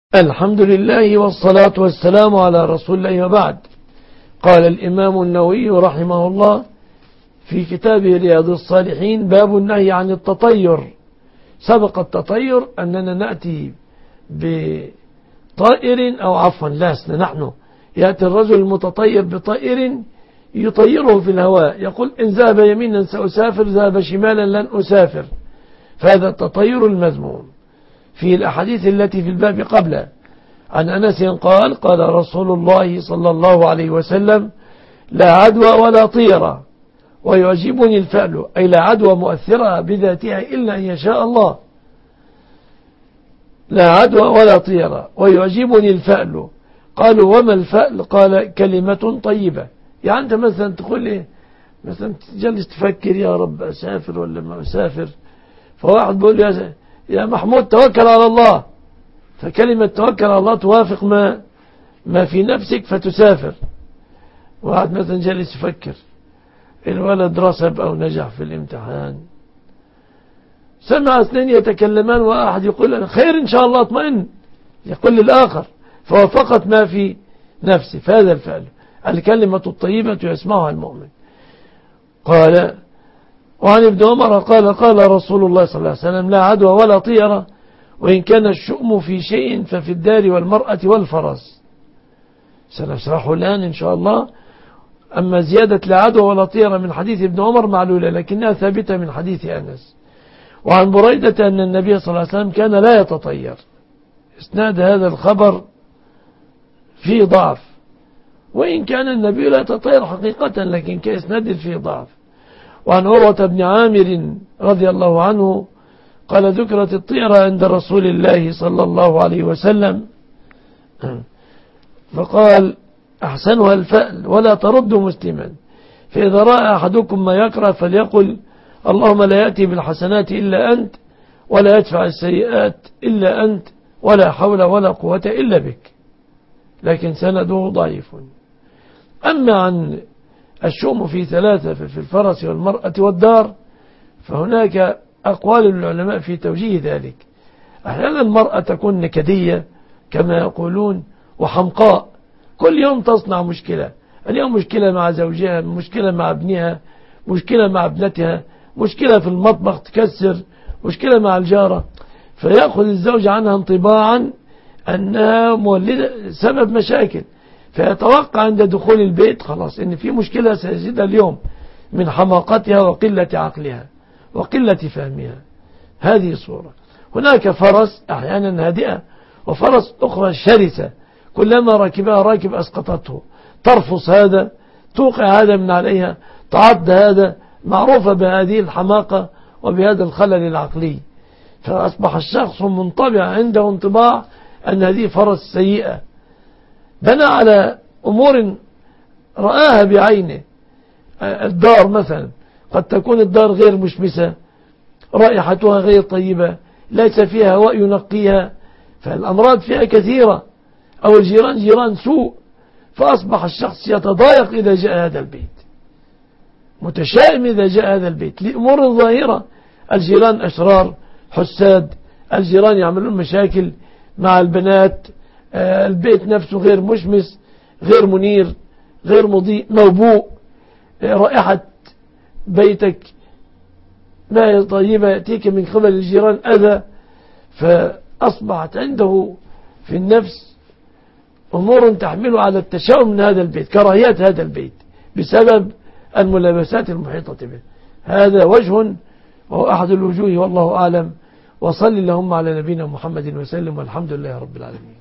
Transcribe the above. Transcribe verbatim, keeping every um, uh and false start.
الحمد لله والصلاة والسلام على رسول الله وبعد. قال الإمام النووي رحمه الله في كتابه رياض الصالحين: باب النهي عن التطير. سبق التطير أننا نأتي بطائر أو عفوا لسنا نحن يأتي الرجل المتطير بطائر يطيره في الهواء، يقول إن ذهب يمينا سأسافر، ذهب شمالا لن أسافر. فهذا التطير المذموم. في الأحاديث التي في الباب قبله عن أنس قال: قال رسول الله صلى الله عليه وسلم: لا عدوى ولا طيرة ويعجبني الفأل، أي لا عدوى مؤثرة بذاتها إلا أن يشاء الله. لا عدوى ولا طيرة ويعجبني الفأل. قالوا: وما الفأل؟ قال: كلمة طيبة. يعني أنت مثلا تقول إيه، مثلا تجلس تفكر يا رب أسافر ولا ما أسافر، فواحد بيقول يا يا محمود توكل على الله، فكلمة توكل على الله توافق ما ما في نفسك فتسافر. واحد مثلا جالس يفكر الولد رسب أو نجح في الامتحان، سمع اثنين يتكلمان، واحد يقول خير إن شاء الله اطمئن، يقول للآخر، فوافقت ما في نفسه. فهذا الفعل الكلمة الطيبة يسمعها المؤمن. قال: وعن ابن عمر قال: قال رسول الله صلى الله عليه وسلم: لا عدوى ولا طيرة، وإن كان الشؤم في شيء ففي الدار والمرأة والفرس. سنشرحه الآن إن شاء الله. أما زيادة لا عدوى ولا طيرة من حديث ابن عمر معلولة، لكنها ثابتة من حديث أنس. وعن بريدة أن النبي صلى الله عليه وسلم كان لا يتطير. اسناد هذا الخبر فيه ضعف، وإن كان النبي لا يتطير حقيقة، لكن كإسناد فيه ضعف. وعن عروة بن عامر رضي الله عنه قال: ذكرت الطيرة عند رسول الله صلى الله عليه وسلم، فقال: أحسنها الفأل ولا ترد مسلما، فإذا رأى أحدكم ما يكره فليقل: اللهم لا يأتي بالحسنات إلا أنت، ولا يدفع السيئات إلا أنت، ولا حول ولا قوة إلا بك. لكن سنده ضعيف. أما عن الشؤم في ثلاثة، في الفرس والمرأة والدار، فهناك أقوال العلماء في توجيه ذلك. أحيانا المرأة تكون نكدية كما يقولون وحمقاء، كل يوم تصنع مشكلة، اليوم مشكلة مع زوجها، مشكلة مع ابنها، مشكلة مع ابنتها، مشكلة في المطبخ تكسر، مشكلة مع الجارة، فيأخذ الزوج عنها انطباعا أنها مولدة سبب مشاكل، فيتوقع عند دخول البيت خلاص إن في مشكلة سيجدها اليوم من حماقتها وقلة عقلها وقلة فهمها. هذه صورة. هناك فرس أحيانا هادئة، وفرس أخرى شرسة، كلما ركبها راكب أسقطته، ترفص هذا، توقع هذا من عليها، تعض هذا، معروفة بهذه الحماقة وبهذا الخلل العقلي. فأصبح الشخص منطبع عنده انطباع أن هذه فرس سيئة، بنى على أمور رآها بعينه. الدار مثلا قد تكون الدار غير مشمسة، رائحتها غير طيبة، ليس فيها هواء ينقيها، فالأمراض فيها كثيرة، أو الجيران جيران سوء، فأصبح الشخص يتضايق إذا جاء هذا البيت، متشائم إذا جاء هذا البيت لأمور ظاهرة. الجيران أشرار حساد، الجيران يعملون مشاكل مع البنات، البيت نفسه غير مشمس، غير منير، غير مضيء، موبوء، رائحة بيتك ما طيبة يأتيك من قبل الجيران أذى. فأصبحت عنده في النفس أمور تحمل على التشاؤم من هذا البيت، كراهية هذا البيت بسبب الملابسات المحيطة به. هذا وجه وهو أحد الوجوه، والله أعلم. وصل اللهم على نبينا محمد وسلم، والحمد لله رب العالمين.